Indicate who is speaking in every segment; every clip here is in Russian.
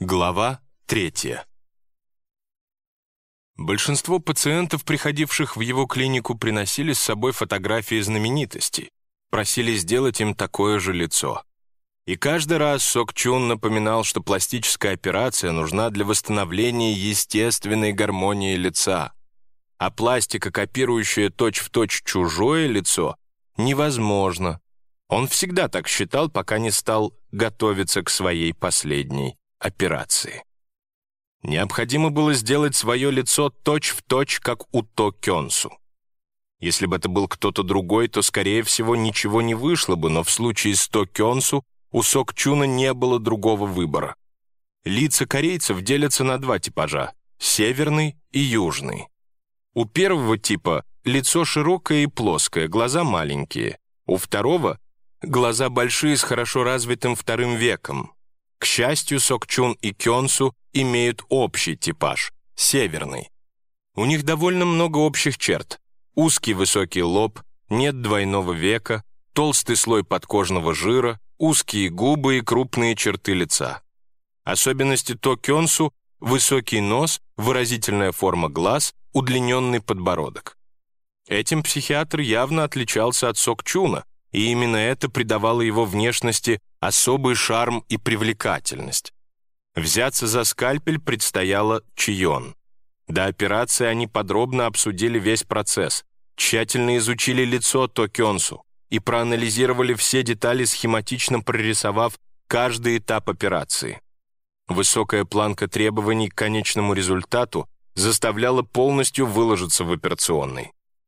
Speaker 1: Глава 3. Большинство пациентов, приходивших в его клинику, приносили с собой фотографии знаменитостей, просили сделать им такое же лицо. И каждый раз Сок Чун напоминал, что пластическая операция нужна для восстановления естественной гармонии лица, а пластика, копирующая точь-в-точь чужое лицо, невозможно. Он всегда так считал, пока не стал готовиться к своей последней операции. Необходимо было сделать свое лицо точь-в-точь, как у То Кёнсу. Если бы это был кто-то другой, то, скорее всего, ничего не вышло бы, но в случае с То Кёнсу у Сок Чуна не было другого выбора. Лица корейцев делятся на два типажа — северный и южный. У первого типа лицо широкое и плоское, глаза маленькие. У второго — глаза большие с хорошо развитым вторым веком. К счастью, Сок Чун и Кёнсу имеют общий типаж — северный. У них довольно много общих черт. Узкий высокий лоб, нет двойного века, толстый слой подкожного жира, узкие губы и крупные черты лица. Особенности То Кёнсу — высокий нос, выразительная форма глаз, удлиненный подбородок. Этим психиатр явно отличался от Сок Чуна, и именно это придавало его внешности особый шарм и привлекательность. Взяться за скальпель предстояло Чион. До операции они подробно обсудили весь процесс, тщательно изучили лицо То Кёнсу и проанализировали все детали, схематично прорисовав каждый этап операции. Высокая планка требований к конечному результату заставляла полностью выложиться в операционной.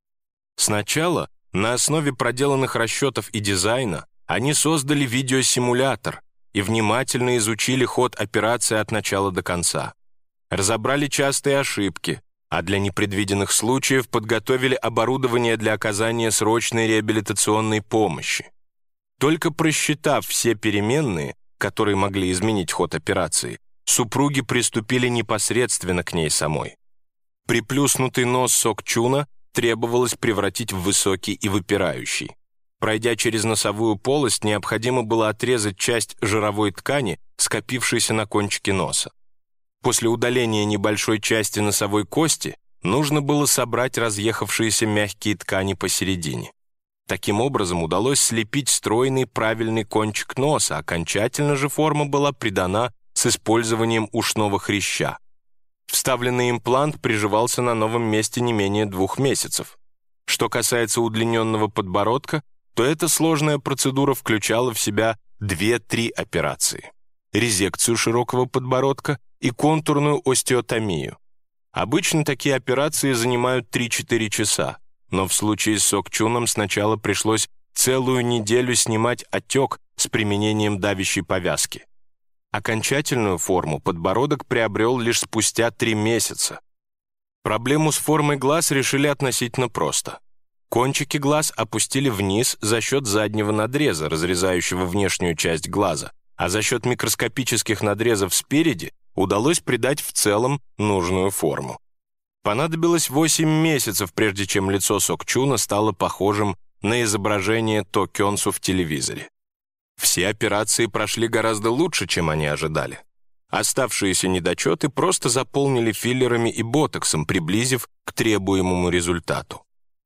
Speaker 1: Сначала, на основе проделанных расчетов и дизайна, они создали видеосимулятор и внимательно изучили ход операции от начала до конца. Разобрали частые ошибки, а для непредвиденных случаев подготовили оборудование для оказания срочной реабилитационной помощи. Только просчитав все переменные, которые могли изменить ход операции, супруги приступили непосредственно к ней самой. Приплюснутый нос Сок Чуна требовалось превратить в высокий и выпирающий. Пройдя через носовую полость, необходимо было отрезать часть жировой ткани, скопившейся на кончике носа. После удаления небольшой части носовой кости нужно было собрать разъехавшиеся мягкие ткани посередине. Таким образом удалось слепить стройный правильный кончик носа, окончательно же форма была придана с использованием ушного хряща. Вставленный имплант приживался на новом месте не менее 2 месяцев. Что касается удлиненного подбородка, то эта сложная процедура включала в себя 2-3 операции: резекцию широкого подбородка и контурную остеотомию. Обычно такие операции занимают 3-4 часа, но в случае с Сок Чуном сначала пришлось целую неделю снимать отек с применением давящей повязки. Окончательную форму подбородок приобрел лишь спустя 3 месяца. Проблему с формой глаз решили относительно просто. Кончики глаз опустили вниз за счет заднего надреза, разрезающего внешнюю часть глаза, а за счет микроскопических надрезов спереди удалось придать в целом нужную форму. Понадобилось 8 месяцев, прежде чем лицо Сок Чуна стало похожим на изображение То Кёнсу в телевизоре. Все операции прошли гораздо лучше, чем они ожидали. Оставшиеся недочеты просто заполнили филлерами и ботоксом, приблизив к требуемому результату.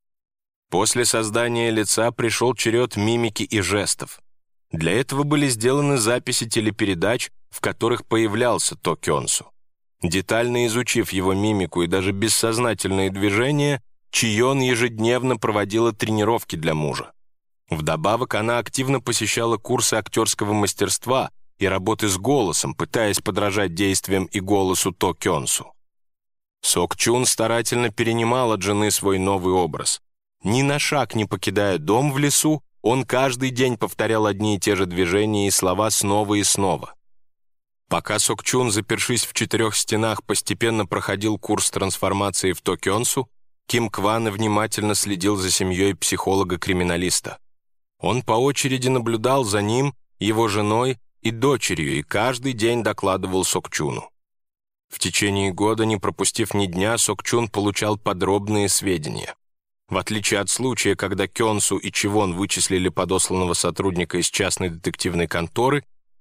Speaker 1: После создания лица пришел черед мимики и жестов. Для этого были сделаны записи телепередач, в которых появлялся То Кёнсу. Детально изучив его мимику и даже бессознательные движения, Чион ежедневно проводила тренировки для мужа. Вдобавок она активно посещала курсы актерского мастерства и работы с голосом, пытаясь подражать действиям и голосу То Кёнсу. Сок Чун старательно перенимал от жены свой новый образ. Ни на шаг не покидая дом в лесу, он каждый день повторял одни и те же движения и слова снова и снова. Пока Сок Чун, запершись в 4 стенах, постепенно проходил курс трансформации в То Кёнсу, Ким Кван внимательно следил за семьей психолога-криминалиста. Он по очереди наблюдал за ним, его женой и дочерью и каждый день докладывал Сок Чуну. В течение года, не пропустив ни дня, Сок Чун получал подробные сведения. В отличие от случая, когда Кёнсу и Чивон вычислили подосланного сотрудника из частной детективной конторы,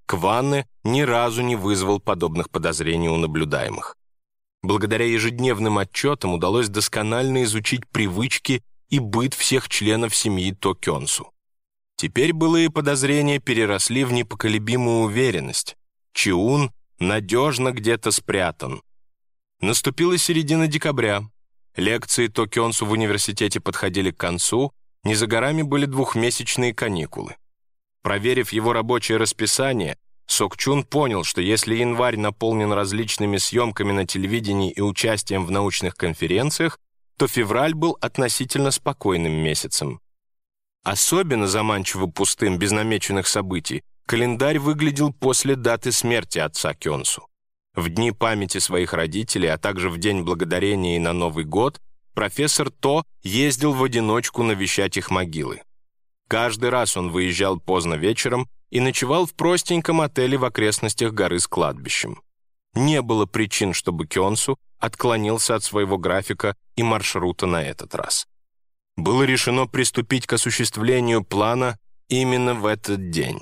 Speaker 1: Кванне ни разу не вызвал подобных подозрений у наблюдаемых. Благодаря ежедневным отчетам удалось досконально изучить привычки и быт всех членов семьи То Кёнсу. Теперь былые подозрения переросли в непоколебимую уверенность. Чиун надежно где-то спрятан. Наступила середина декабря. Лекции То Кёнсу в университете подходили к концу, не за горами были двухмесячные каникулы. Проверив его рабочее расписание, Сок Чун понял, что если январь наполнен различными съемками на телевидении и участием в научных конференциях, то февраль был относительно спокойным месяцем. Особенно заманчиво пустым, без намеченных событий, календарь выглядел после даты смерти отца Кёнсу. В дни памяти своих родителей, а также в День Благодарения и на Новый год, профессор То ездил в одиночку навещать их могилы. Каждый раз он выезжал поздно вечером и ночевал в простеньком отеле в окрестностях горы с кладбищем. Не было причин, чтобы Кёнсу отклонился от своего графика и маршрута на этот раз. Было решено приступить к осуществлению плана именно в этот день.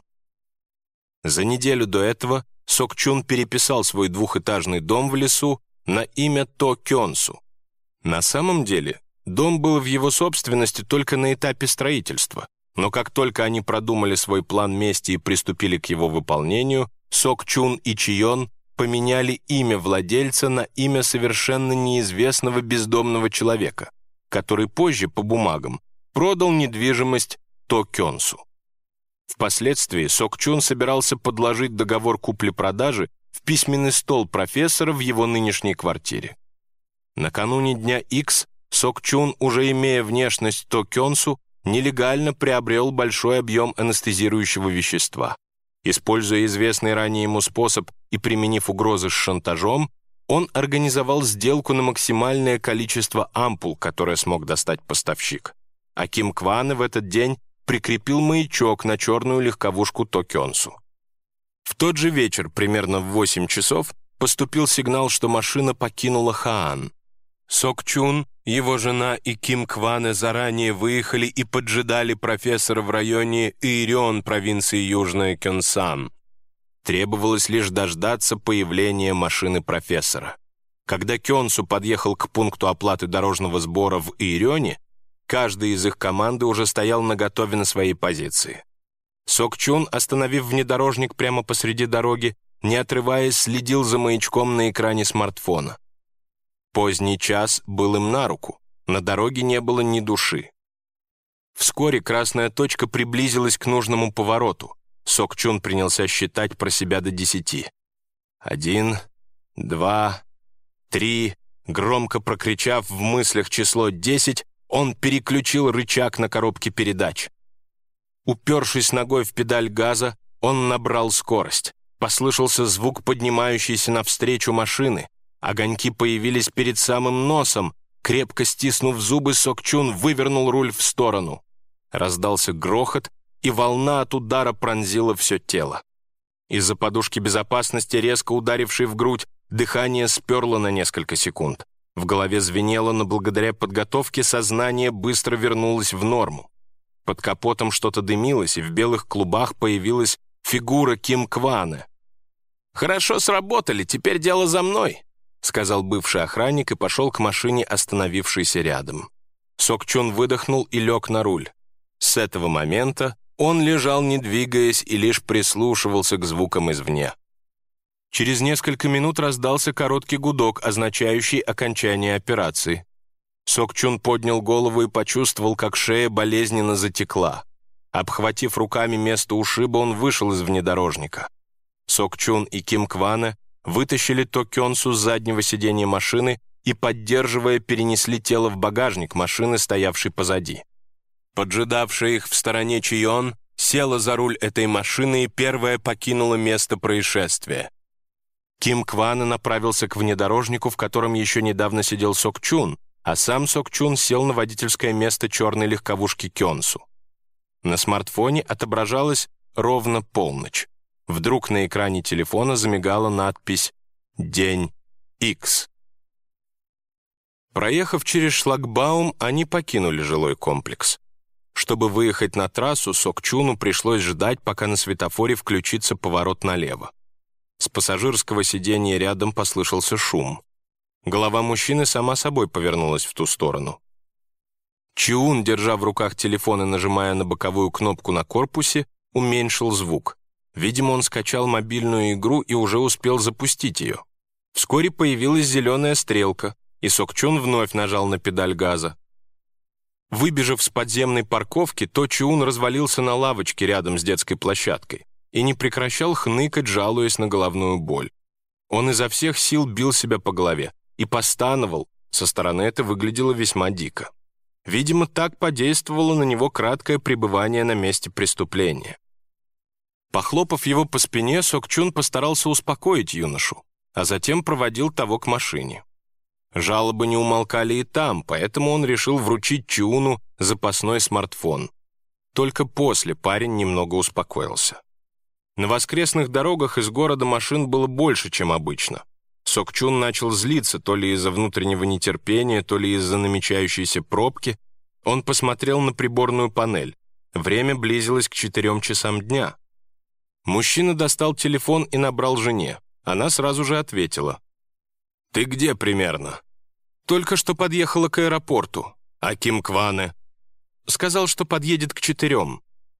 Speaker 1: За неделю до этого Сок Чун переписал свой двухэтажный дом в лесу на имя То Кёнсу. На самом деле, дом был в его собственности только на этапе строительства, но как только они продумали свой план мести и приступили к его выполнению, Сок Чун и Чион поменяли имя владельца на имя совершенно неизвестного бездомного человека, который позже, по бумагам, продал недвижимость То Кёнсу. Впоследствии Сок Чун собирался подложить договор купли-продажи в письменный стол профессора в его нынешней квартире. Накануне дня Х Сок Чун, уже имея внешность То Кёнсу, нелегально приобрел большой объем анестезирующего вещества. Используя известный ранее ему способ и применив угрозы с шантажом, он организовал сделку на максимальное количество ампул, которое смог достать поставщик. А Ким Кванне в этот день прикрепил маячок на черную легковушку То Кёнсу. В тот же вечер, примерно в 8 часов, поступил сигнал, что машина покинула Хаан. Сок Чун, его жена и Ким Кванне заранее выехали и поджидали профессора в районе Ирион провинции Южная Кёнсан. Требовалось лишь дождаться появления машины профессора. Когда Кёнсу подъехал к пункту оплаты дорожного сбора в Ирионе, каждый из их команды уже стоял наготове на своей позиции. Сок Чун, остановив внедорожник прямо посреди дороги, не отрываясь, следил за маячком на экране смартфона. Поздний час был им на руку, на дороге не было ни души. Вскоре красная точка приблизилась к нужному повороту. Сок Чун принялся считать про себя до 10. 1, 2, 3, громко прокричав в мыслях число 10, он переключил рычаг на коробке передач. Упершись ногой в педаль газа, он набрал скорость. Послышался звук поднимающейся навстречу машины. Огоньки появились перед самым носом. Крепко стиснув зубы, Сок Чун вывернул руль в сторону. Раздался грохот, и волна от удара пронзила все тело. Из-за подушки безопасности, резко ударившей в грудь, дыхание сперло на несколько секунд. В голове звенело, но благодаря подготовке сознание быстро вернулось в норму. Под капотом что-то дымилось, и в белых клубах появилась фигура Ким Кванне. «Хорошо сработали, теперь дело за мной», — сказал бывший охранник и пошел к машине, остановившейся рядом. Сок Чун выдохнул и лег на руль. С этого момента он лежал, не двигаясь, и лишь прислушивался к звукам извне. Через несколько минут раздался короткий гудок, означающий окончание операции. Сок Чун поднял голову и почувствовал, как шея болезненно затекла. Обхватив руками место ушиба, он вышел из внедорожника. Сок Чун и Ким Кванне вытащили То Кёнсу с заднего сиденья машины и, поддерживая, перенесли тело в багажник машины, стоявшей позади. Поджидавшая их в стороне Чион села за руль этой машины и первая покинула место происшествия. Ким Кванне направился к внедорожнику, в котором еще недавно сидел Сок Чун, а сам Сок Чун сел на водительское место черной легковушки Кёнсу. На смартфоне отображалась ровно полночь. Вдруг на экране телефона замигала надпись «День Х». Проехав через шлагбаум, они покинули жилой комплекс. Чтобы выехать на трассу, Сок-Чуну пришлось ждать, пока на светофоре включится поворот налево. С пассажирского сиденья рядом послышался шум. Голова мужчины сама собой повернулась в ту сторону. Чиун, держа в руках телефон и нажимая на боковую кнопку на корпусе, уменьшил звук. Видимо, он скачал мобильную игру и уже успел запустить ее. Вскоре появилась зеленая стрелка, и Сок-Чун вновь нажал на педаль газа. Выбежав с подземной парковки, То Чиун развалился на лавочке рядом с детской площадкой и не прекращал хныкать, жалуясь на головную боль. Он изо всех сил бил себя по голове и постановал, со стороны это выглядело весьма дико. Видимо, так подействовало на него краткое пребывание на месте преступления. Похлопав его по спине, Сок-Чун постарался успокоить юношу, а затем проводил того к машине. Жалобы не умолкали и там, поэтому он решил вручить Чиуну запасной смартфон. Только после парень немного успокоился. На воскресных дорогах из города машин было больше, чем обычно. Сок-Чун начал злиться то ли из-за внутреннего нетерпения, то ли из-за намечающейся пробки. Он посмотрел на приборную панель. Время близилось к 4 часам дня. Мужчина достал телефон и набрал жене. Она сразу же ответила. «Ты где примерно?» «Только что подъехала к аэропорту. А Ким Кване?» «Сказал, что подъедет к 4».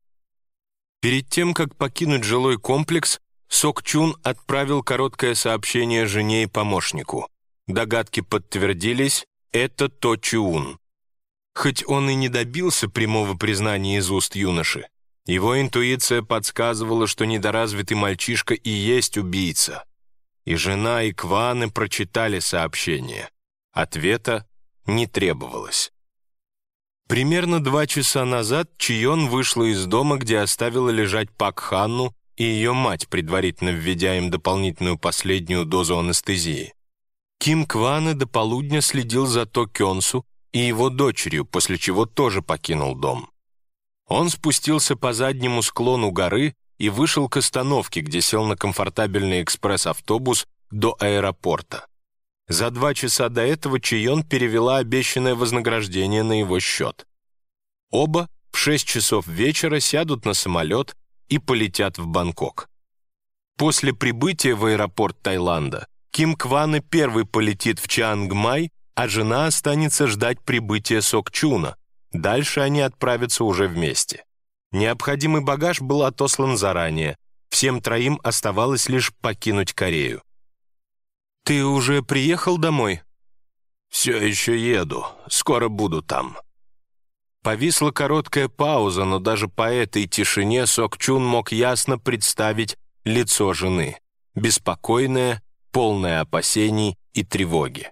Speaker 1: Перед тем, как покинуть жилой комплекс, Сок-Чун отправил короткое сообщение жене и помощнику. Догадки подтвердились, это То Чиун. Хоть он и не добился прямого признания из уст юноши, его интуиция подсказывала, что недоразвитый мальчишка и есть убийца. И жена, и Кваны прочитали сообщение. Ответа не требовалось. Примерно 2 часа назад Чион вышла из дома, где оставила лежать Пак Ханну и ее мать, предварительно введя им дополнительную последнюю дозу анестезии. Ким Кване до полудня следил за То Кёнсу и его дочерью, после чего тоже покинул дом. Он спустился по заднему склону горы и вышел к остановке, где сел на комфортабельный экспресс-автобус до аэропорта. За 2 часа до этого Чион перевела обещанное вознаграждение на его счет. Оба в 6 часов вечера сядут на самолет и полетят в Бангкок. После прибытия в аэропорт Таиланда Ким Кване первый полетит в Чиангмай, а жена останется ждать прибытия Сок-Чуна. Дальше они отправятся уже вместе. Необходимый багаж был отослан заранее. Всем троим оставалось лишь покинуть Корею. «Ты уже приехал домой?» «Все еще еду. Скоро буду там». Повисла короткая пауза, но даже по этой тишине Сок-Чун мог ясно представить лицо жены. Беспокойное, полное опасений и тревоги.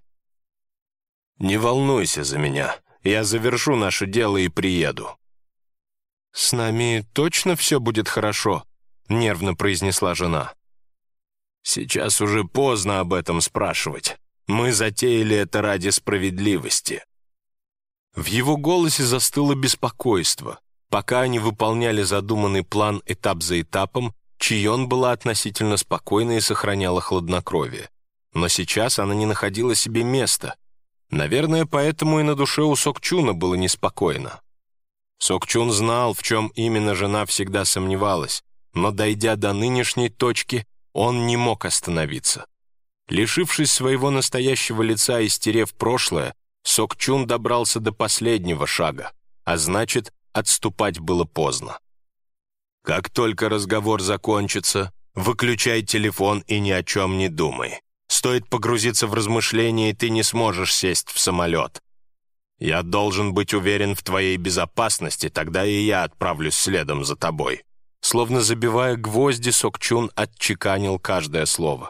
Speaker 1: «Не волнуйся за меня. Я завершу наше дело и приеду». «С нами точно все будет хорошо?» — нервно произнесла жена. «Сейчас уже поздно об этом спрашивать. Мы затеяли это ради справедливости». В его голосе застыло беспокойство. Пока они выполняли задуманный план этап за этапом, Чион была относительно спокойна и сохраняла хладнокровие. Но сейчас она не находила себе места. Наверное, поэтому и на душе у Сок-Чуна было неспокойно. Сок-Чун знал, в чем именно жена всегда сомневалась, но, дойдя до нынешней точки, он не мог остановиться. Лишившись своего настоящего лица и стерев прошлое, Сок-Чун добрался до последнего шага, а значит, отступать было поздно. «Как только разговор закончится, выключай телефон и ни о чем не думай. Стоит погрузиться в размышления, и ты не сможешь сесть в самолет. Я должен быть уверен в твоей безопасности, тогда и я отправлюсь следом за тобой». Словно забивая гвозди, Сок-Чун отчеканил каждое слово.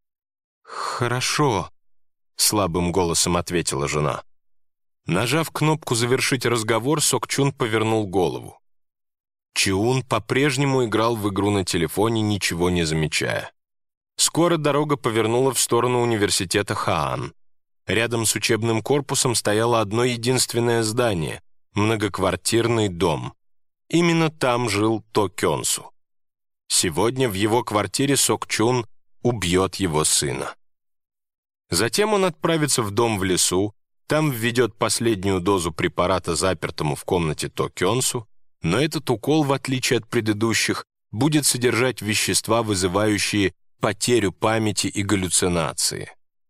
Speaker 1: «Хорошо», — слабым голосом ответила жена. Нажав кнопку «Завершить разговор», Сок-Чун повернул голову. Чиун по-прежнему играл в игру на телефоне, ничего не замечая. Скоро дорога повернула в сторону университета Хаан. Рядом с учебным корпусом стояло одно единственное здание — многоквартирный дом. Именно там жил То Кёнсу. Сегодня в его квартире Сок-Чун убьет его сына. Затем он отправится в дом в лесу, Там введет последнюю дозу препарата запертому в комнате То Кёнсу, но этот укол, в отличие от предыдущих, будет содержать вещества, вызывающие потерю памяти и галлюцинации.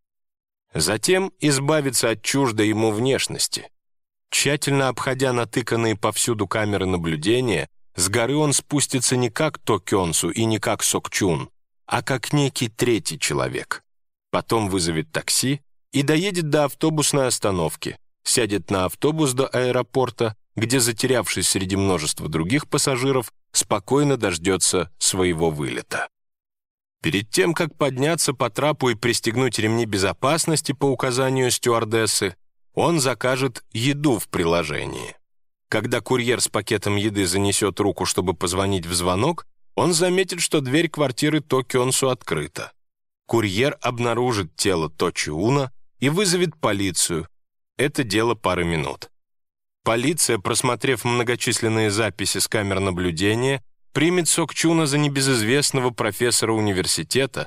Speaker 1: Затем избавиться от чуждой ему внешности. Тщательно обходя натыканные повсюду камеры наблюдения, с горы он спустится не как То Кёнсу и не как Сок Чун, а как некий третий человек. Потом вызовет такси и доедет до автобусной остановки, сядет на автобус до аэропорта, где, затерявшись среди множества других пассажиров, спокойно дождется своего вылета. Перед тем, как подняться по трапу и пристегнуть ремни безопасности по указанию стюардессы, он закажет еду в приложении. Когда курьер с пакетом еды занесет руку, чтобы позвонить в звонок, он заметит, что дверь квартиры То Кёнсу открыта. Курьер обнаружит тело То Чиуна и вызовет полицию. Это дело пары минут. Полиция, просмотрев многочисленные записи с камер наблюдения, примет Сок Чуна за небезызвестного профессора университета,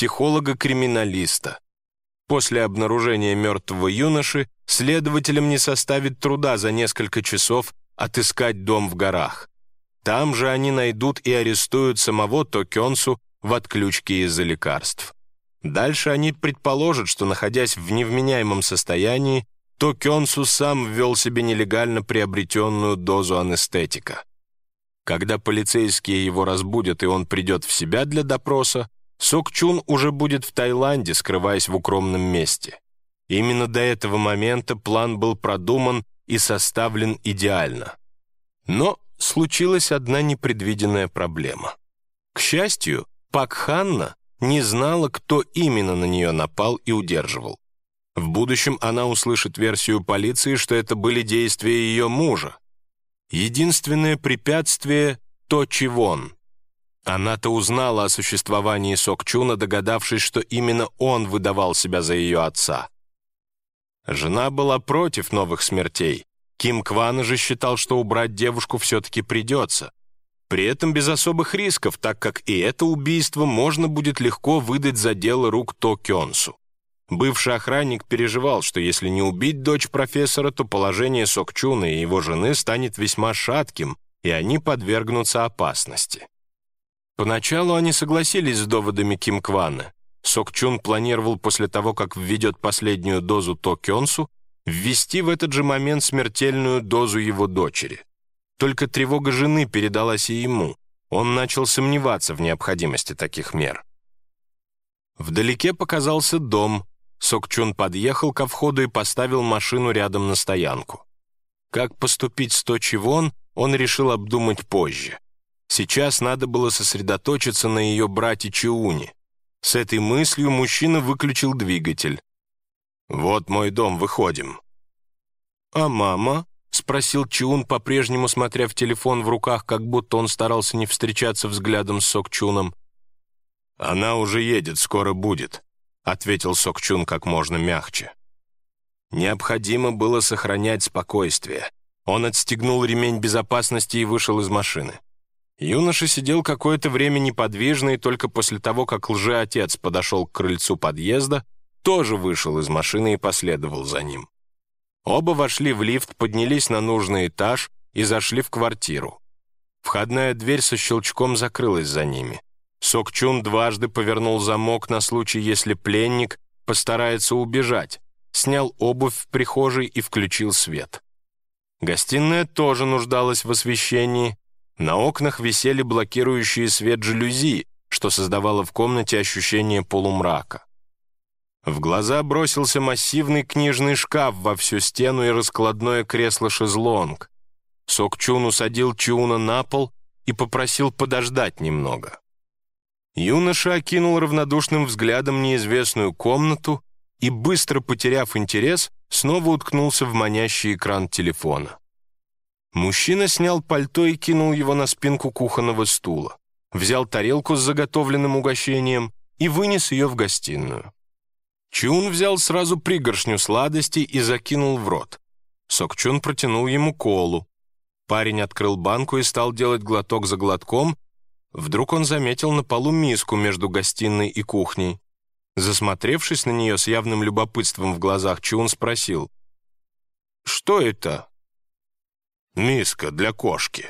Speaker 1: психолога-криминалиста. После обнаружения мертвого юноши следователям не составит труда за несколько часов отыскать дом в горах. Там же они найдут и арестуют самого То Кёнсу в отключке из-за лекарств. Дальше они предположат, что, находясь в невменяемом состоянии, То Кёнсу сам ввел себе нелегально приобретенную дозу анестетика. Когда полицейские его разбудят и он придет в себя для допроса, Сок Чун уже будет в Таиланде, скрываясь в укромном месте. Именно до этого момента план был продуман и составлен идеально. Но случилась одна непредвиденная проблема. К счастью, Пак Ханна не знала, кто именно на нее напал и удерживал. В будущем она услышит версию полиции, что это были действия ее мужа. Единственное препятствие — То Чивон. Она-то узнала о существовании Сок Чуна, догадавшись, что именно он выдавал себя за ее отца. Жена была против новых смертей. Ким Кван же считал, что убрать девушку все-таки придется. При этом без особых рисков, так как и это убийство можно будет легко выдать за дело рук То Кёнсу. Бывший охранник переживал, что если не убить дочь профессора, то положение Сок Чуна и его жены станет весьма шатким, и они подвергнутся опасности. Поначалу они согласились с доводами Ким Квана. Сок Чун планировал после того, как введет последнюю дозу То Кёнсу, ввести в этот же момент смертельную дозу его дочери. Только тревога жены передалась и ему. Он начал сомневаться в необходимости таких мер. Вдалеке показался дом. Сок Чун подъехал ко входу и поставил машину рядом на стоянку. Как поступить с То Чивон, он решил обдумать позже. Сейчас надо было сосредоточиться на ее брате Чиуне. С этой мыслью мужчина выключил двигатель. «Вот мой дом, выходим». «А мама?» — спросил Чиун, по-прежнему смотря в телефон в руках, как будто он старался не встречаться взглядом с Сок Чуном. «Она уже едет, скоро будет», — ответил Сок Чун как можно мягче. Необходимо было сохранять спокойствие. Он отстегнул ремень безопасности и вышел из машины. Юноша сидел какое-то время неподвижно, и только после того, как лжеотец подошел к крыльцу подъезда, тоже вышел из машины и последовал за ним. Оба вошли в лифт, поднялись на нужный этаж и зашли в квартиру. Входная дверь со щелчком закрылась за ними. Сок Чун дважды повернул замок на случай, если пленник постарается убежать, снял обувь в прихожей и включил свет. Гостиная тоже нуждалась в освещении. На окнах висели блокирующие свет жалюзи, что создавало в комнате ощущение полумрака. В глаза бросился массивный книжный шкаф во всю стену и раскладное кресло-шезлонг. Сок Чун усадил Чиуна на пол и попросил подождать немного. Юноша окинул равнодушным взглядом неизвестную комнату и, быстро потеряв интерес, снова уткнулся в манящий экран телефона. Мужчина снял пальто и кинул его на спинку кухонного стула, взял тарелку с заготовленным угощением и вынес ее в гостиную. Чиун взял сразу пригоршню сладостей и закинул в рот. Сок Чун протянул ему колу. Парень открыл банку и стал делать глоток за глотком. Вдруг он заметил на полу миску между гостиной и кухней. Засмотревшись на нее с явным любопытством в глазах, Чиун спросил: «Что это?» «Миска для кошки».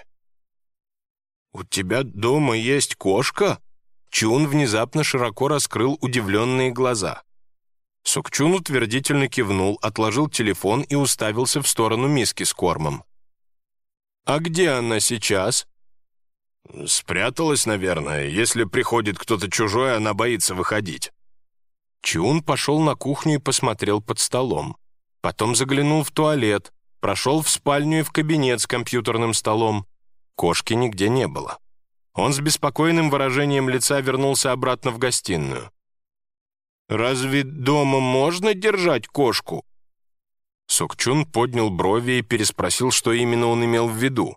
Speaker 1: «У тебя дома есть кошка?» Чун внезапно широко раскрыл удивленные глаза. Сокчун утвердительно кивнул, отложил телефон и уставился в сторону миски с кормом. «А где она сейчас?» «Спряталась, наверное. Если приходит кто-то чужой, она боится выходить». Чун пошел на кухню и посмотрел под столом. Потом заглянул в туалет, прошел в спальню и в кабинет с компьютерным столом. Кошки нигде не было. Он с беспокойным выражением лица вернулся обратно в гостиную. «Разве дома можно держать кошку?» Сокчун поднял брови и переспросил, что именно он имел в виду.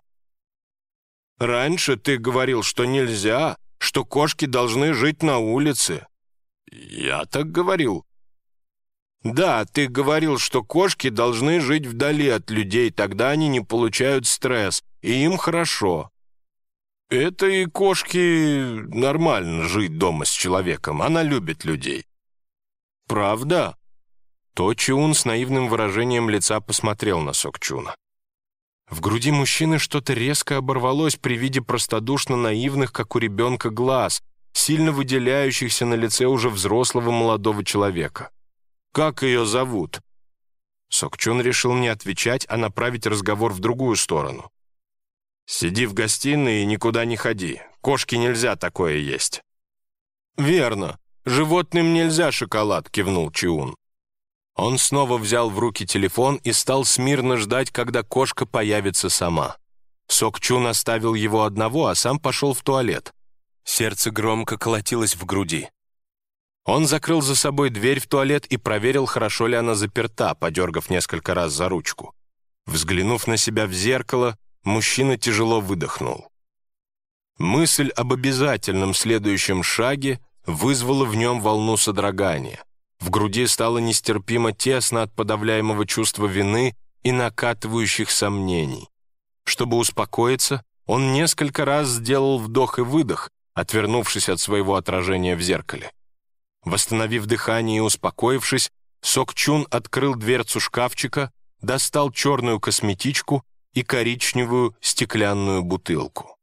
Speaker 1: «Раньше ты говорил, что нельзя, что кошки должны жить на улице». «Я так говорил?» «Да, ты говорил, что кошки должны жить вдали от людей, тогда они не получают стресс, и им хорошо». «Это и кошке нормально жить дома с человеком, она любит людей». «Правда?» То Чун с наивным выражением лица посмотрел на Сокчуна. В груди мужчины что-то резко оборвалось при виде простодушно наивных, как у ребенка, глаз, сильно выделяющихся на лице уже взрослого молодого человека. «Как ее зовут?» Сокчун решил не отвечать, а направить разговор в другую сторону. «Сиди в гостиной и никуда не ходи. Кошке нельзя такое есть». «Верно. Животным нельзя шоколад», — кивнул Чиун. Он снова взял в руки телефон и стал смирно ждать, когда кошка появится сама. Сокчун оставил его одного, а сам пошел в туалет. Сердце громко колотилось в груди. Он закрыл за собой дверь в туалет и проверил, хорошо ли она заперта, подергав несколько раз за ручку. Взглянув на себя в зеркало, мужчина тяжело выдохнул. Мысль об обязательном следующем шаге вызвала в нем волну содрогания. В груди стало нестерпимо тесно от подавляемого чувства вины и накатывающих сомнений. Чтобы успокоиться, он несколько раз сделал вдох и выдох, отвернувшись от своего отражения в зеркале. Восстановив дыхание и успокоившись, Сокчун открыл дверцу шкафчика, достал черную косметичку и коричневую стеклянную бутылку.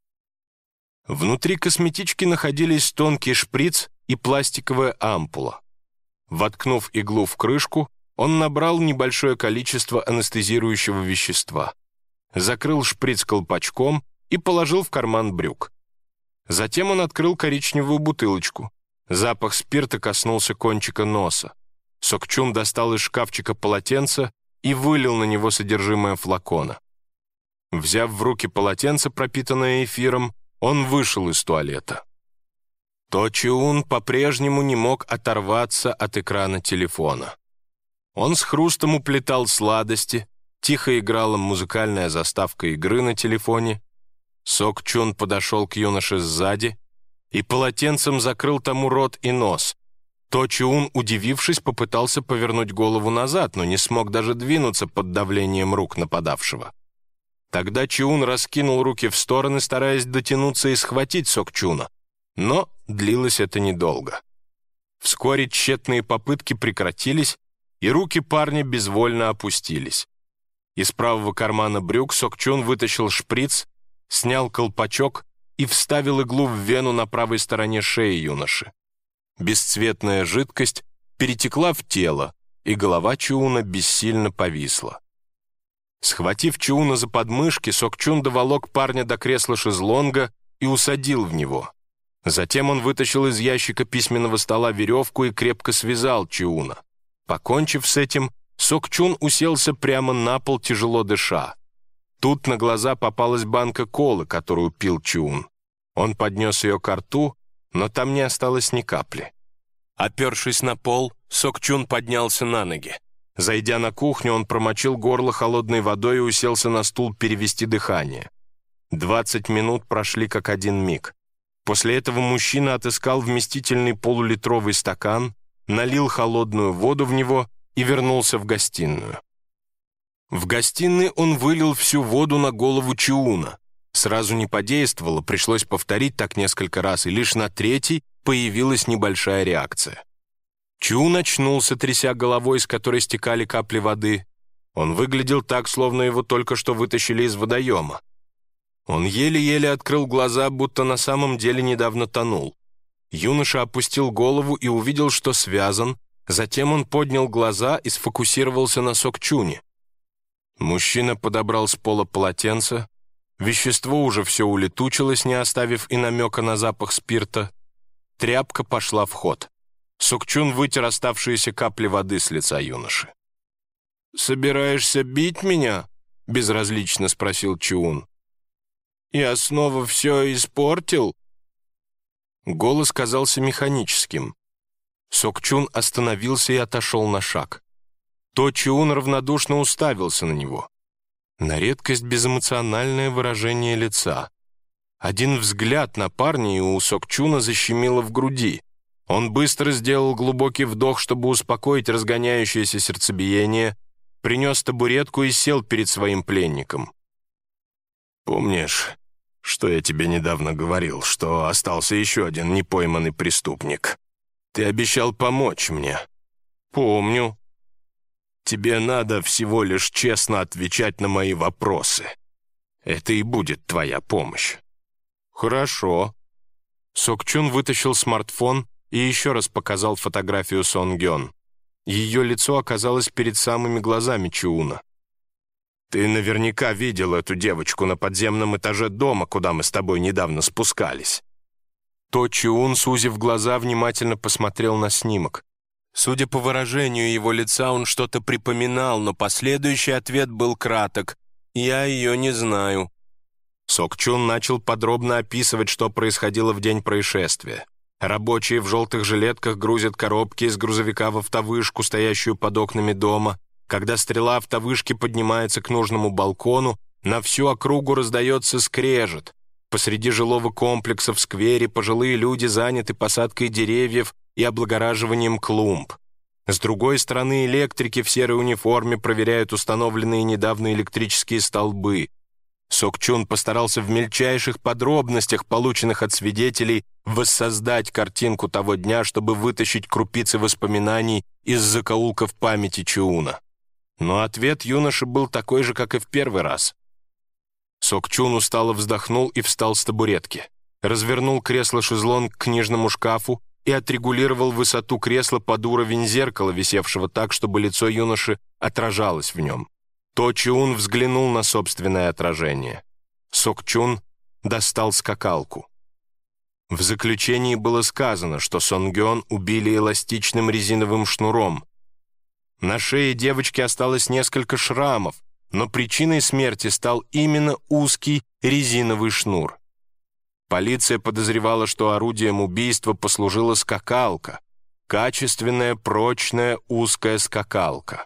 Speaker 1: Внутри косметички находились тонкий шприц и пластиковая ампула. Воткнув иглу в крышку, он набрал небольшое количество анестезирующего вещества, закрыл шприц колпачком и положил в карман брюк. Затем он открыл коричневую бутылочку. Запах спирта коснулся кончика носа. Сокчун достал из шкафчика полотенце и вылил на него содержимое флакона. Взяв в руки полотенце, пропитанное эфиром, он вышел из туалета. То Чиун по-прежнему не мог оторваться от экрана телефона. Он с хрустом уплетал сладости, тихо играла музыкальная заставка игры на телефоне. Сокчун подошел к юноше сзади и полотенцем закрыл тому рот и нос. То Чиун, удивившись, попытался повернуть голову назад, но не смог даже двинуться под давлением рук нападавшего. Тогда Чиун раскинул руки в стороны, стараясь дотянуться и схватить Сокчуна. Но длилось это недолго. Вскоре тщетные попытки прекратились, и руки парня безвольно опустились. Из правого кармана брюк Сокчун вытащил шприц, снял колпачок и вставил иглу в вену на правой стороне шеи юноши. Бесцветная жидкость перетекла в тело, и голова Чиуна бессильно повисла. Схватив Чиуна за подмышки, Сокчун доволок парня до кресла шезлонга и усадил в него. Затем он вытащил из ящика письменного стола веревку и крепко связал Чиуна. Покончив с этим, Сокчун уселся прямо на пол, тяжело дыша. Тут на глаза попалась банка колы, которую пил Чиун. Он поднес ее ко рту, но там не осталось ни капли. Опершись на пол, Сокчун поднялся на ноги. Зайдя на кухню, он промочил горло холодной водой и уселся на стул перевести дыхание. 20 минут прошли как один миг. После этого мужчина отыскал вместительный полулитровый стакан, налил холодную воду в него и вернулся в гостиную. В гостиной он вылил всю воду на голову Чиуна. Сразу не подействовало, пришлось повторить так несколько раз, и лишь на третий появилась небольшая реакция. Чиун очнулся, тряся головой, из которой стекали капли воды. Он выглядел так, словно его только что вытащили из водоема. Он еле-еле открыл глаза, будто на самом деле недавно тонул. Юноша опустил голову и увидел, что связан, затем он поднял глаза и сфокусировался на Сок-Чуне. Мужчина подобрал с пола полотенце. Вещество уже все улетучилось, не оставив и намека на запах спирта. Тряпка пошла в ход. Сок-Чун вытер оставшиеся капли воды с лица юноши. «Собираешься бить меня?» — безразлично спросил Чун. «Я снова все испортил?» Голос казался механическим. Сок-Чун остановился и отошел на шаг. Чун равнодушно уставился на него. На редкость безэмоциональное выражение лица. Один взгляд на парня, и у Сок-Чуна защемило в груди. Он быстро сделал глубокий вдох, чтобы успокоить разгоняющееся сердцебиение, принес табуретку и сел перед своим пленником. «Помнишь, что я тебе недавно говорил, что остался еще один непойманный преступник? Ты обещал помочь мне». «Помню». «Тебе надо всего лишь честно отвечать на мои вопросы. Это и будет твоя помощь». «Хорошо». Сок-Чун вытащил смартфон и еще раз показал фотографию Сон-Гён. Ее лицо оказалось перед самыми глазами Чуна. «Ты наверняка видел эту девочку на подземном этаже дома, куда мы с тобой недавно спускались». Чун, сузив глаза, внимательно посмотрел на снимок. Судя по выражению его лица, он что-то припоминал, но последующий ответ был краток. «Я ее не знаю». Сок-Чун начал подробно описывать, что происходило в день происшествия. Рабочие в желтых жилетках грузят коробки из грузовика в автовышку, стоящую под окнами дома. Когда стрела автовышки поднимается к нужному балкону, на всю округу раздается скрежет. Посреди жилого комплекса в сквере пожилые люди заняты посадкой деревьев и облагораживанием клумб. С другой стороны, электрики в серой униформе проверяют установленные недавно электрические столбы. Сок-Чун постарался в мельчайших подробностях, полученных от свидетелей, воссоздать картинку того дня, чтобы вытащить крупицы воспоминаний из закоулков памяти Чуна. Но ответ юноши был такой же, как и в первый раз. Сок-Чун устало вздохнул и встал с табуретки. Развернул кресло-шезлонг к книжному шкафу и отрегулировал высоту кресла под уровень зеркала, висевшего так, чтобы лицо юноши отражалось в нем. Чун взглянул на собственное отражение. Сок-Чун достал скакалку. В заключении было сказано, что Сон-Гён убили эластичным резиновым шнуром. На шее девочки осталось несколько шрамов, но причиной смерти стал именно узкий резиновый шнур. Полиция подозревала, что орудием убийства послужила скакалка. Качественная, прочная, узкая скакалка.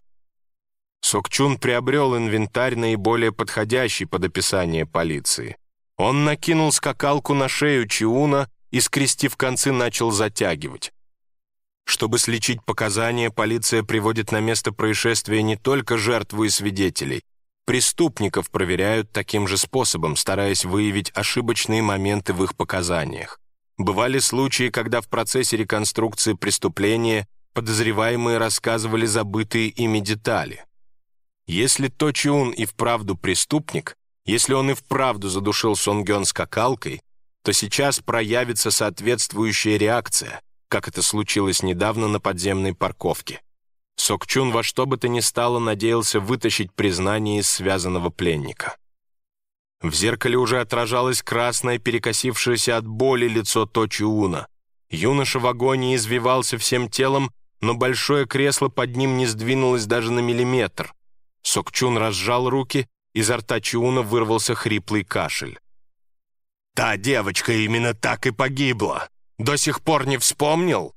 Speaker 1: Сок-Чун приобрел инвентарь, наиболее подходящий под описание полиции. Он накинул скакалку на шею Чиуна и, скрестив концы, начал затягивать. Чтобы сличить показания, полиция приводит на место происшествия не только жертву и свидетелей. Преступников проверяют таким же способом, стараясь выявить ошибочные моменты в их показаниях. Бывали случаи, когда в процессе реконструкции преступления подозреваемые рассказывали забытые ими детали. Если Чун и вправду преступник, если он и вправду задушил Сон-Гён скакалкой, то сейчас проявится соответствующая реакция, как это случилось недавно на подземной парковке. Сок-Чун во что бы то ни стало надеялся вытащить признание из связанного пленника. В зеркале уже отражалось красное, перекосившееся от боли лицо Чуна. Юноша в агонии извивался всем телом, но большое кресло под ним не сдвинулось даже на миллиметр. Сок-Чун разжал руки, изо рта Чуна вырвался хриплый кашель. «Та девочка именно так и погибла. До сих пор не вспомнил?»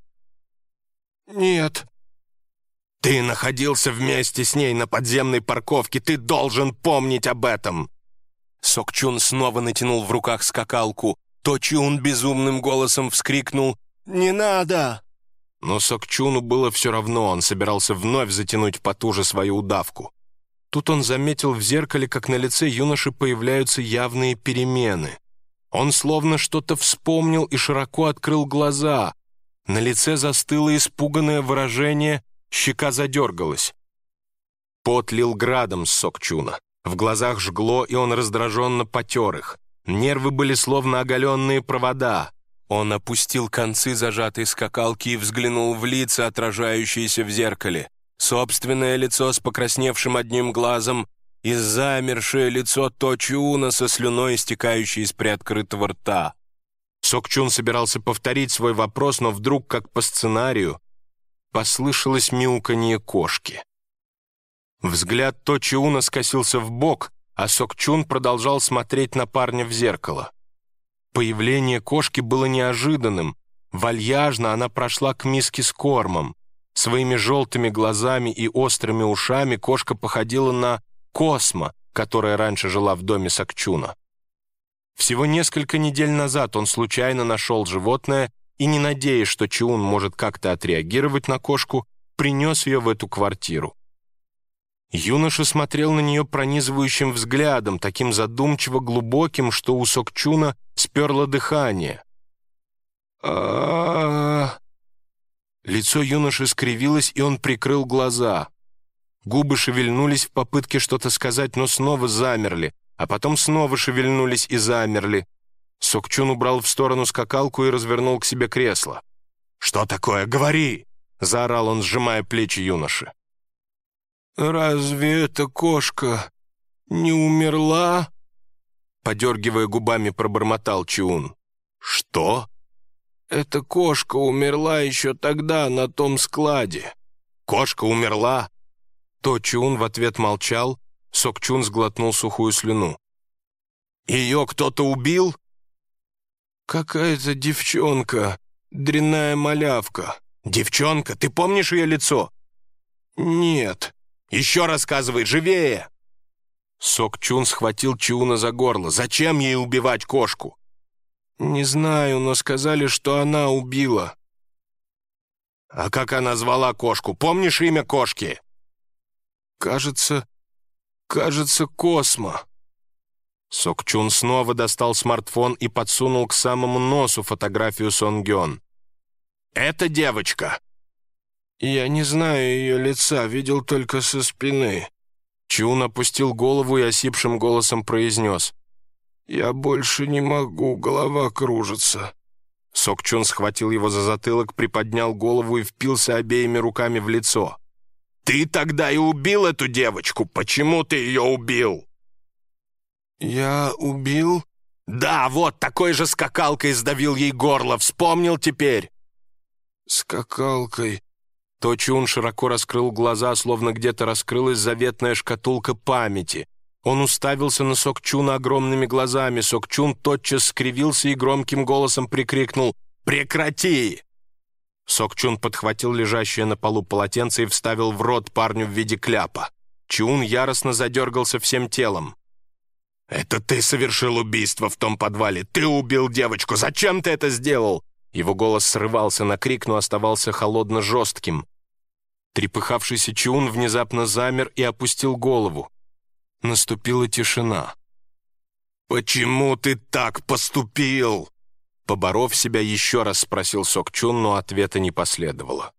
Speaker 1: «Нет». «Ты находился вместе с ней на подземной парковке. Ты должен помнить об этом». Сок-Чун снова натянул в руках скакалку. Чун безумным голосом вскрикнул «Не надо!». Но Сок-Чуну было все равно, он собирался вновь затянуть потуже свою удавку. Тут он заметил в зеркале, как на лице юноши появляются явные перемены. Он словно что-то вспомнил и широко открыл глаза. На лице застыло испуганное выражение, щека задергалась. Пот лил градом с Сокчуна. В глазах жгло, и он раздраженно потер их. Нервы были словно оголенные провода. Он опустил концы зажатой скакалки и взглянул в лица, отражающиеся в зеркале. Собственное лицо с покрасневшим одним глазом и замершее лицо То-Чуна со слюной, истекающей из приоткрытого рта. Сокчун собирался повторить свой вопрос, но вдруг, как по сценарию, послышалось мяуканье кошки. Взгляд То-Чуна скосился вбок, а Сокчун продолжал смотреть на парня в зеркало. Появление кошки было неожиданным. Вальяжно она прошла к миске с кормом. Своими желтыми глазами и острыми ушами кошка походила на Космо, которая раньше жила в доме Сокчуна. Всего несколько недель назад он случайно нашел животное и, не надеясь, что Чиун может как-то отреагировать на кошку, принес ее в эту квартиру. Юноша смотрел на нее пронизывающим взглядом, таким задумчиво глубоким, что у Сокчуна сперло дыхание. Лицо юноши скривилось, и он прикрыл глаза. Губы шевельнулись в попытке что-то сказать, но снова замерли, а потом снова шевельнулись и замерли. Сокчун убрал в сторону скакалку и развернул к себе кресло. «Что такое? Говори!» — заорал он, сжимая плечи юноши. «Разве эта кошка не умерла?» Подергивая губами, пробормотал Чиун. «Что?» «Эта кошка умерла еще тогда на том складе». «Кошка умерла?» То-Чун в ответ молчал, Сокчун сглотнул сухую слюну. «Ее кто-то убил?» «Какая-то девчонка, дрянная малявка». «Девчонка? Ты помнишь ее лицо?» «Нет». «Еще рассказывай, живее!» Сокчун схватил Чиуна за горло. «Зачем ей убивать кошку?» «Не знаю, но сказали, что она убила». «А как она звала кошку? Помнишь имя кошки?» «Кажется, Космо». Сокчун снова достал смартфон и подсунул к самому носу фотографию Сонгён. «Это девочка?» «Я не знаю ее лица, видел только со спины». Чиун опустил голову и осипшим голосом произнес: «Я больше не могу, голова кружится». Сокчун схватил его за затылок, приподнял голову и впился обеими руками в лицо. «Ты тогда и убил эту девочку! Почему ты ее убил?» «Я убил?» «Да, вот, такой же скакалкой сдавил ей горло, вспомнил теперь?» «Скакалкой...» То-Чун широко раскрыл глаза, словно где-то раскрылась заветная шкатулка памяти. Он уставился на Сокчуна огромными глазами. Сокчун тотчас скривился и громким голосом прикрикнул: «Прекрати!» Сокчун подхватил лежащее на полу полотенце и вставил в рот парню в виде кляпа. Чиун яростно задергался всем телом. «Это ты совершил убийство в том подвале! Ты убил девочку! Зачем ты это сделал?» Его голос срывался на крик, но оставался холодно-жестким. Трепыхавшийся Чиун внезапно замер и опустил голову. Наступила тишина. «Почему ты так поступил?» Поборов себя, еще раз спросил Сокчун, но ответа не последовало.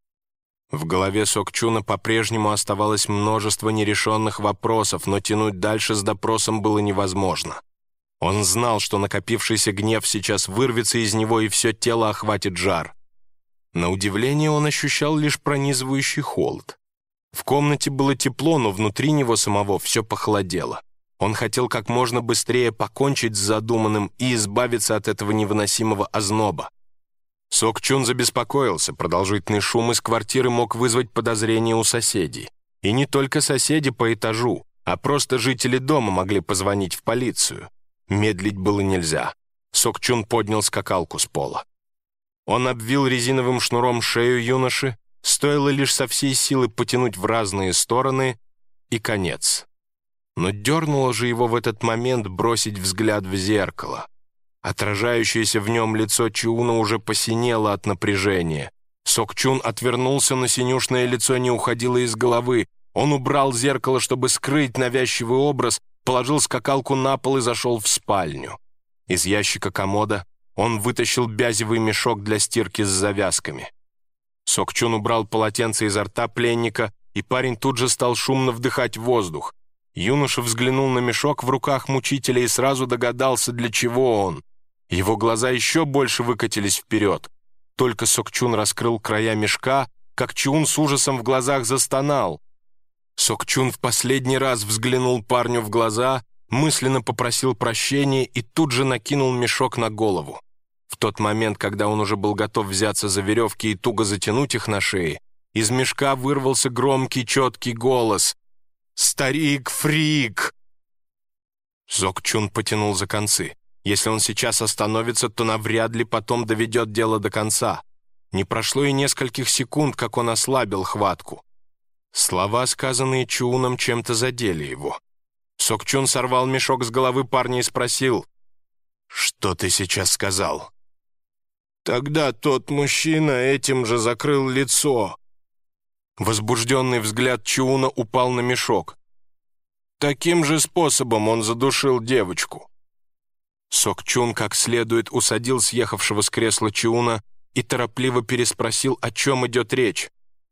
Speaker 1: В голове Сокчуна по-прежнему оставалось множество нерешенных вопросов, но тянуть дальше с допросом было невозможно. Он знал, что накопившийся гнев сейчас вырвется из него, и все тело охватит жар. На удивление он ощущал лишь пронизывающий холод. В комнате было тепло, но внутри него самого все похолодело. Он хотел как можно быстрее покончить с задуманным и избавиться от этого невыносимого озноба. Сокчун забеспокоился, продолжительный шум из квартиры мог вызвать подозрения у соседей. И не только соседи по этажу, а просто жители дома могли позвонить в полицию. Медлить было нельзя. Сокчун поднял скакалку с пола. Он обвил резиновым шнуром шею юноши, стоило лишь со всей силы потянуть в разные стороны, и конец. Но дернуло же его в этот момент бросить взгляд в зеркало. Отражающееся в нем лицо Чиуна уже посинело от напряжения. Сокчун отвернулся, но синюшное лицо не уходило из головы. Он убрал зеркало, чтобы скрыть навязчивый образ, положил скакалку на пол и зашел в спальню. Из ящика комода он вытащил бязевый мешок для стирки с завязками. Сокчун убрал полотенце изо рта пленника, и парень тут же стал шумно вдыхать воздух. Юноша взглянул на мешок в руках мучителя и сразу догадался, для чего он. Его глаза еще больше выкатились вперед. Только Сокчун раскрыл края мешка, как Чиун с ужасом в глазах застонал. Сокчун в последний раз взглянул парню в глаза, мысленно попросил прощения и тут же накинул мешок на голову. В тот момент, когда он уже был готов взяться за веревки и туго затянуть их на шее, из мешка вырвался громкий, четкий голос: «Старик-фрик!» Сокчун потянул за концы. Если он сейчас остановится, то навряд ли потом доведет дело до конца. Не прошло и нескольких секунд, как он ослабил хватку. Слова, сказанные Чиуном, чем-то задели его. Сокчун сорвал мешок с головы парня и спросил: «Что ты сейчас сказал?» «Тогда тот мужчина этим же закрыл лицо». Возбужденный взгляд Чиуна упал на мешок. «Таким же способом он задушил девочку». Сокчун как следует усадил съехавшего с кресла Чиуна и торопливо переспросил, о чем идет речь.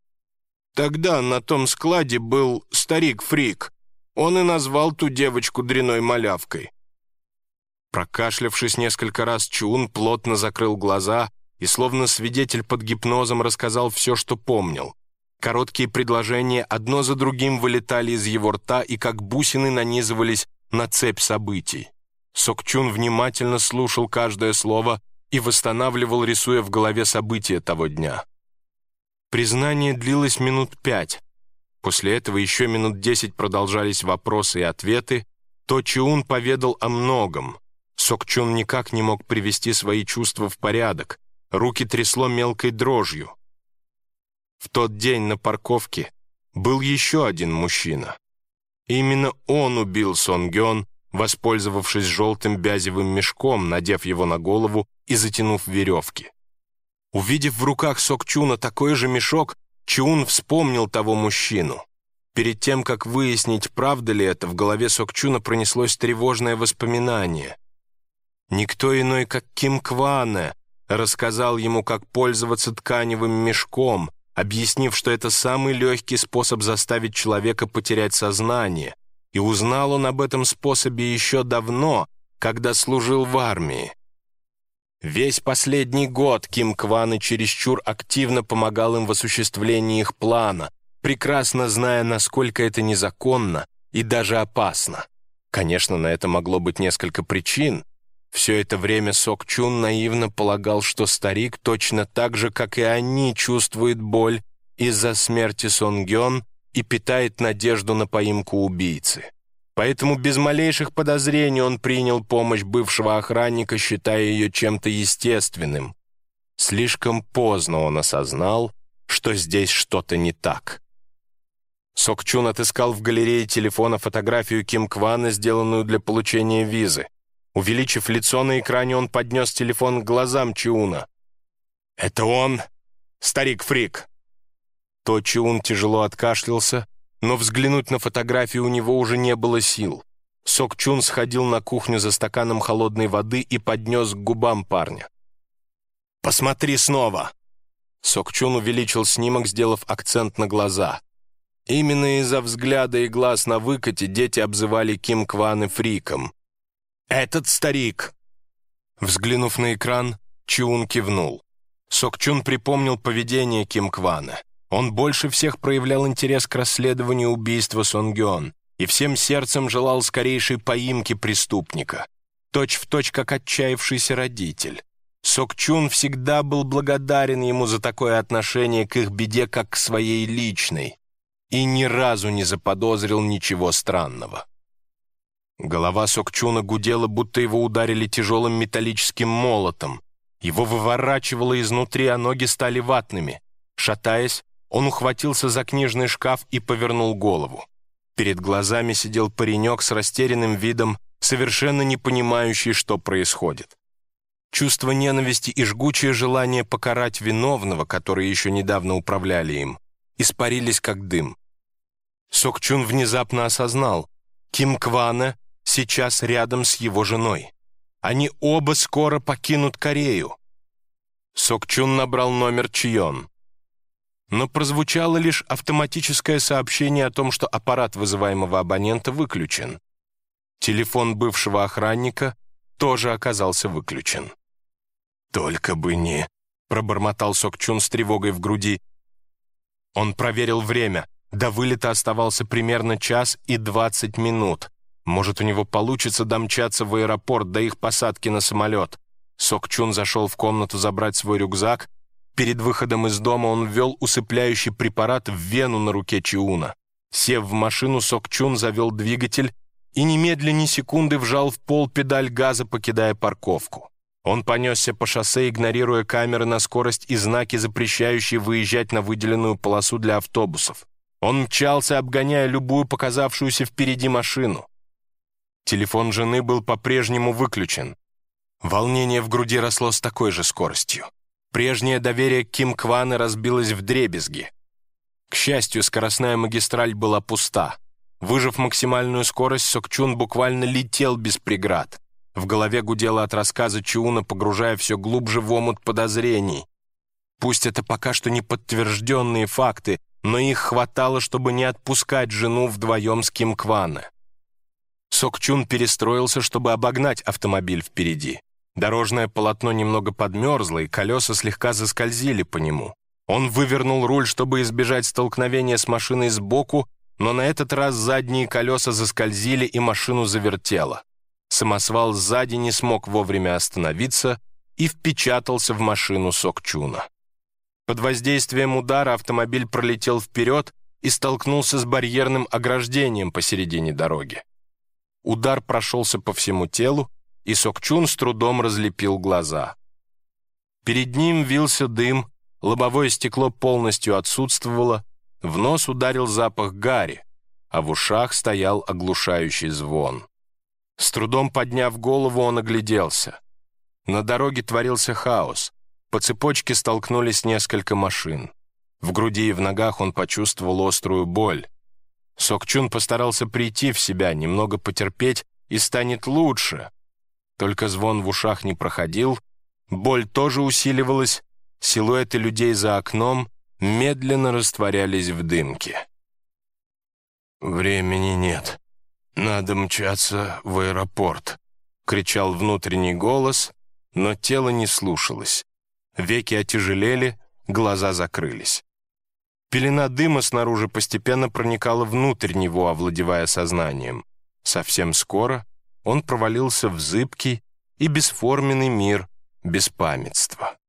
Speaker 1: «Тогда на том складе был старик-фрик. Он и назвал ту девочку дряной малявкой». Прокашлявшись несколько раз, Чиун плотно закрыл глаза и, словно свидетель под гипнозом, рассказал все, что помнил. Короткие предложения одно за другим вылетали из его рта и как бусины нанизывались на цепь событий. Сокчун внимательно слушал каждое слово и восстанавливал, рисуя в голове события того дня. Признание длилось минут 5. После этого еще минут 10 продолжались вопросы и ответы. То Чиун поведал о многом. Сокчун никак не мог привести свои чувства в порядок. Руки трясло мелкой дрожью. В тот день на парковке был еще один мужчина. Именно он убил Сонгён, воспользовавшись желтым бязевым мешком, надев его на голову и затянув веревки. Увидев в руках Сокчуна такой же мешок, Чиун вспомнил того мужчину. Перед тем, как выяснить, правда ли это, в голове Сокчуна пронеслось тревожное воспоминание. Никто иной, как Ким Кване, рассказал ему, как пользоваться тканевым мешком, объяснив, что это самый легкий способ заставить человека потерять сознание, и узнал он об этом способе еще давно, когда служил в армии. Весь последний год Ким Кване чересчур активно помогал им в осуществлении их плана, прекрасно зная, насколько это незаконно и даже опасно. Конечно, на это могло быть несколько причин. Все это время Сокчун наивно полагал, что старик точно так же, как и они, чувствует боль из-за смерти Сонгён и питает надежду на поимку убийцы. Поэтому без малейших подозрений он принял помощь бывшего охранника, считая ее чем-то естественным. Слишком поздно он осознал, что здесь что-то не так. Сокчун отыскал в галерее телефона фотографию Ким Квана, сделанную для получения визы. Увеличив лицо на экране, он поднес телефон к глазам Чиуна. «Это он, старик-фрик!» То Чиун тяжело откашлялся, но взглянуть на фотографию у него уже не было сил. Сокчун сходил на кухню за стаканом холодной воды и поднес к губам парня. «Посмотри снова!» Сокчун увеличил снимок, сделав акцент на глаза. Именно из-за взгляда и глаз на выкате дети обзывали Ким Кване фриком. «Этот старик!» Взглянув на экран, Чиун кивнул. Сокчун припомнил поведение Ким Квана. Он больше всех проявлял интерес к расследованию убийства Сонгён и всем сердцем желал скорейшей поимки преступника. Точь-в-точь, как отчаявшийся родитель. Сокчун всегда был благодарен ему за такое отношение к их беде, как к своей личной, и ни разу не заподозрил ничего странного. Голова Сокчуна гудела, будто его ударили тяжелым металлическим молотом. Его выворачивало изнутри, а ноги стали ватными. Шатаясь, он ухватился за книжный шкаф и повернул голову. Перед глазами сидел паренек с растерянным видом, совершенно не понимающий, что происходит. Чувство ненависти и жгучее желание покарать виновного, которые еще недавно управляли им, испарились как дым. Сокчун внезапно осознал: Ким Кване сейчас рядом с его женой. Они оба скоро покинут Корею. Сокчун набрал номер Чион. но прозвучало лишь автоматическое сообщение о том, что аппарат вызываемого абонента выключен. Телефон бывшего охранника тоже оказался выключен. «Только бы не...» — пробормотал Сок-Чун с тревогой в груди. Он проверил время. До вылета оставался примерно 1 час и 20 минут. Может, у него получится домчаться в аэропорт до их посадки на самолет. Сок-Чун зашел в комнату забрать свой рюкзак. Перед выходом из дома он ввел усыпляющий препарат в вену на руке Чиуна. Сев в машину, Сок-Чун завел двигатель и немедленно ни секунды вжал в пол педаль газа, покидая парковку. Он понесся по шоссе, игнорируя камеры на скорость и знаки, запрещающие выезжать на выделенную полосу для автобусов. Он мчался, обгоняя любую показавшуюся впереди машину. Телефон жены был по-прежнему выключен. Волнение в груди росло с такой же скоростью. Прежнее доверие к Ким Кване разбилось вдребезги. К счастью, скоростная магистраль была пуста. Выжав максимальную скорость, Сок-Чун буквально летел без преград. В голове гудело от рассказа Чиуна, погружая все глубже в омут подозрений. Пусть это пока что не подтвержденные факты, но их хватало, чтобы не отпускать жену вдвоем с Ким Кване. Сок-Чун перестроился, чтобы обогнать автомобиль впереди. Дорожное полотно немного подмерзло, и колеса слегка заскользили по нему. Он вывернул руль, чтобы избежать столкновения с машиной сбоку, но на этот раз задние колеса заскользили, и машину завертело. Самосвал сзади не смог вовремя остановиться и впечатался в машину Сок-Чуна. Под воздействием удара автомобиль пролетел вперед и столкнулся с барьерным ограждением посередине дороги. Удар прошелся по всему телу, и Сок-Чун с трудом разлепил глаза. Перед ним вился дым, лобовое стекло полностью отсутствовало, в нос ударил запах гари, а в ушах стоял оглушающий звон. С трудом подняв голову, он огляделся. На дороге творился хаос. По цепочке столкнулись несколько машин. В груди и в ногах он почувствовал острую боль. Сок-Чун постарался прийти в себя, немного потерпеть, и станет лучше. Только звон в ушах не проходил, боль тоже усиливалась, силуэты людей за окном медленно растворялись в дымке. «Времени нет. Надо мчаться в аэропорт», — кричал внутренний голос, но тело не слушалось. Веки отяжелели, глаза закрылись. Пелена дыма снаружи постепенно проникала внутрь него, овладевая сознанием. Совсем скоро он провалился в зыбкий и бесформенный мир беспамятства.